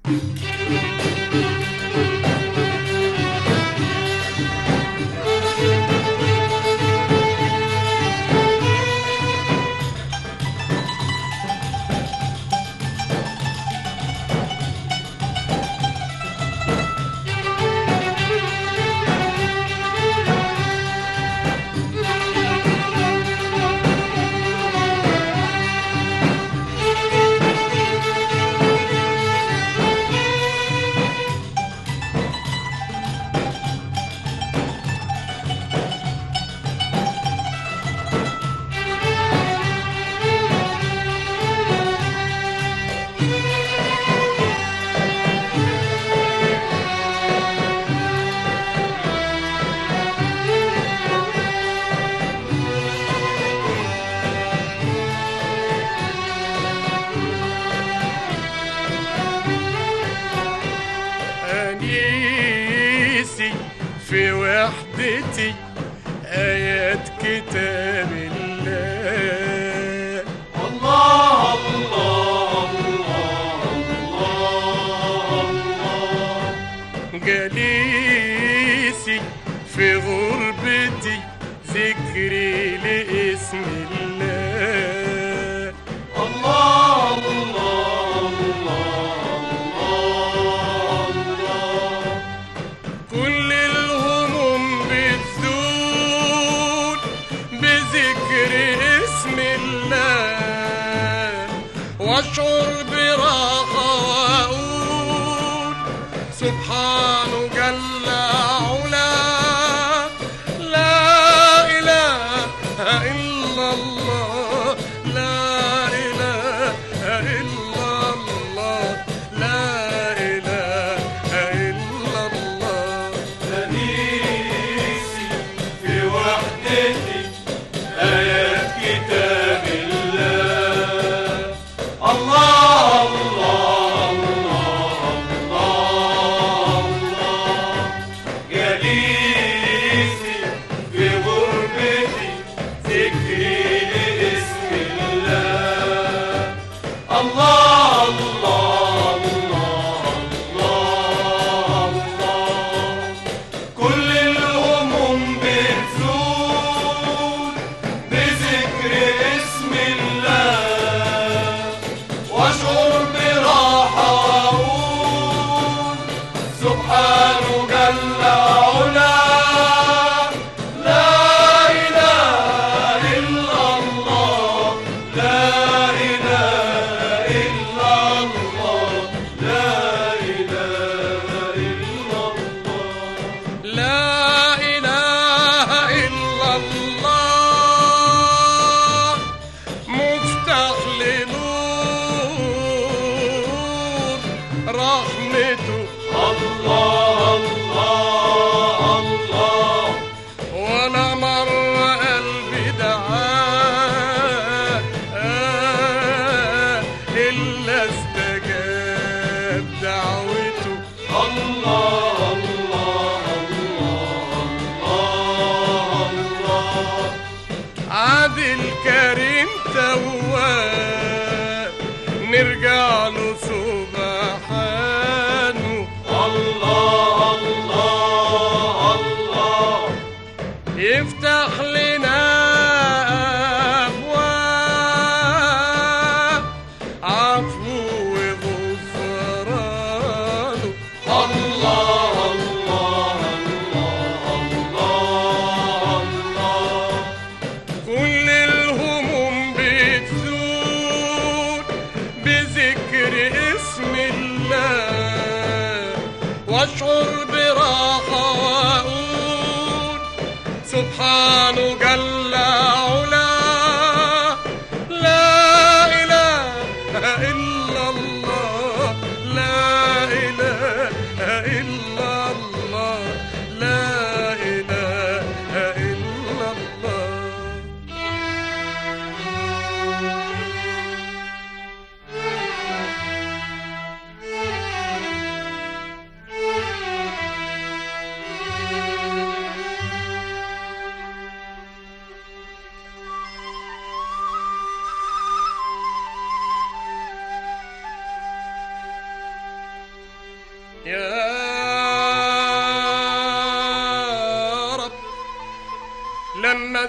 في وحدتي آيات كتاب الله. الله الله الله الله. جليسي في غربتي ذكري لاسم الله. الله الله الله الله. كل الهموم بتزول بذكر اسم الله، واشعر براحة واقول سبحانه جل علاه. لا إله إلا الله، لا إله إلا الله، لا إله إلا الله. أنيسي في وحدتي آيات كتاب الله. الله الله الله الله. جليسي في غربتي ذكري لاسم الله. الله الله الله الله. كل الهموم بتزول بذكر اسم الله، واشعر براحة واقول سبحانه جل علاه. لا إله إلا الله، لا إله إلا الله، لا إله إلا الله. لا إله إلا الله، مفتاح لنور رحمته. الله الله الله. وأنا مرة قلبي دعاه إلا استجاب دعوته. الله الله الله الله. عادل كريم تواب نرجع له سبحانه. الله الله الله. يفتح لنا أبواب عفو وغفرانه. الله الله الله الله. كل الهموم بتزول بذكر اسم الله، واشعر براحة واقول سبحانه جل علاه. لا إله إلا الله، لا إله إلا الله، لا إله إلا الله. يا رب لما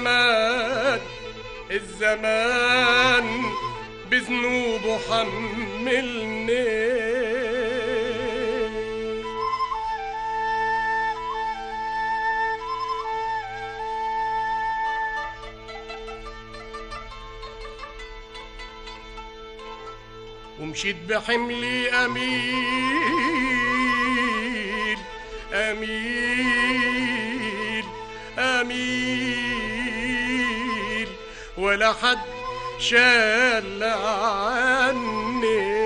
الزمان بذنوبه حملني، ومشيت بحملي أميل أميل أميل، ولا حد شال عني.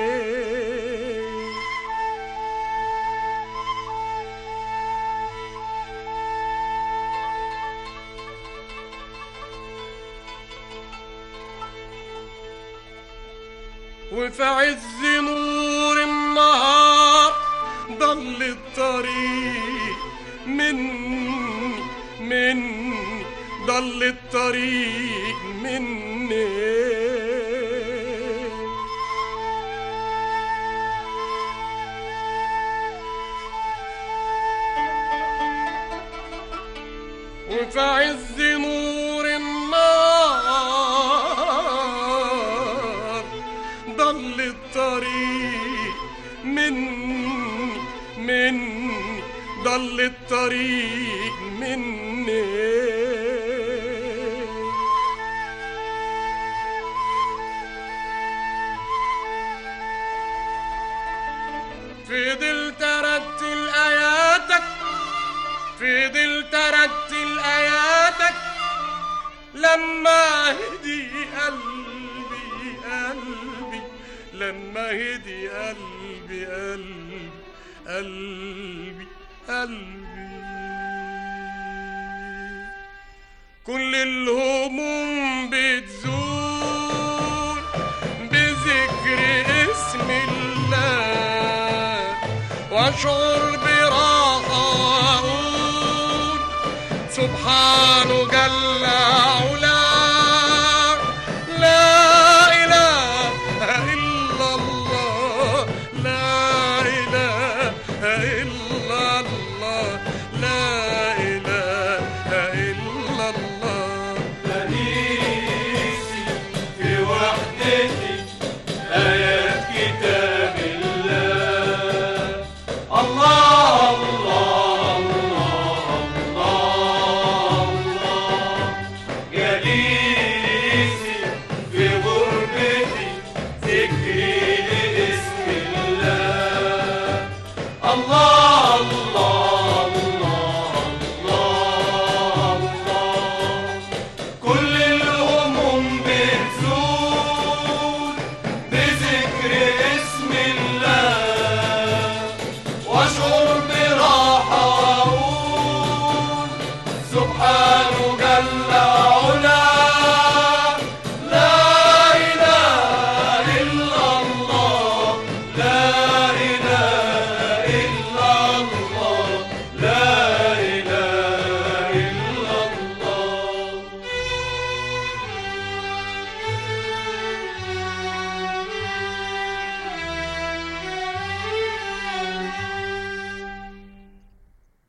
وفي عز نور النهار ضل الطريق مني ضل الطريق مني. وفي عز نور النار ضل الطريق مني ضل الطريق مني. فضلت ارتل اياتك فضلت ارتل اياتك لما هدي قلبي لما هدي قلبي كل الهموم بتزول بذكر اسم الله، واشعر براحة واقول سبحانه جل